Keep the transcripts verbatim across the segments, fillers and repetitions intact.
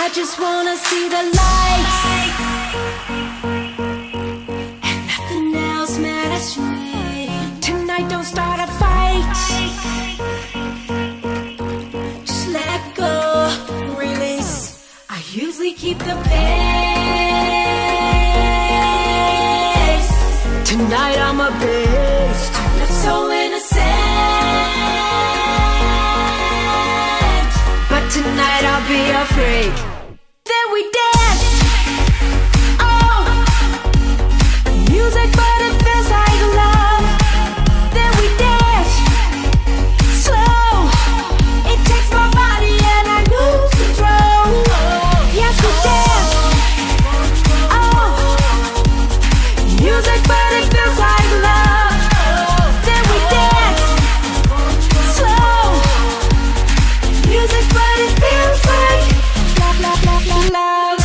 I just wanna see the lights, and nothing else matters to me. Tonight don't start a fight, just let go, release. I usually keep the pace. Tonight I'm a beast, I'm so innocent, but tonight I'll be a freak. Then we dance, oh, music but it feels like love. Then we dance, slow, it takes my body and I lose control. Yes we dance, oh, music but it feels like love. Then we dance, slow, music but it feels like love, love, love, love, love.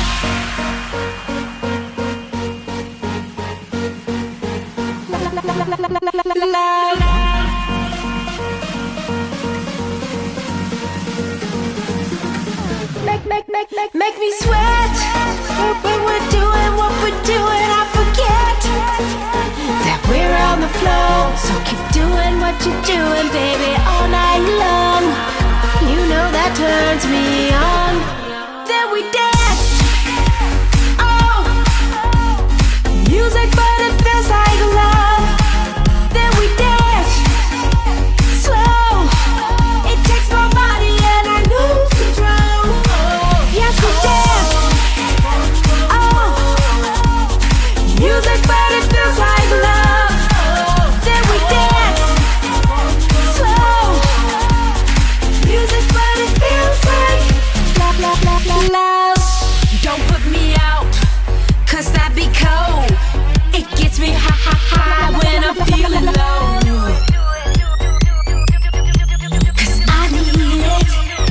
Love. Make, make, make, make, make me sweat. When we're doing what we're doing, I forget that we're on the floor. So keep doing what you're doing, baby, all night long. You know that turns me on. Then we dance, oh, music but it feels like love. Then we dance, slow, it takes my body and I lose control. Yes we dance, oh, music but it feels like love. Then we dance, slow, music but it feels like love, love, love, love, love. Don't put me out, cause that be cold. It gets me high, high, high when I'm feeling low. Cause I need it.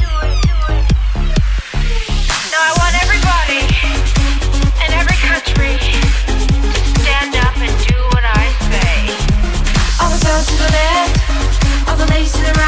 Now I want everybody in every country to stand up and do what I say. All the girls to the left, all the ladies to the right.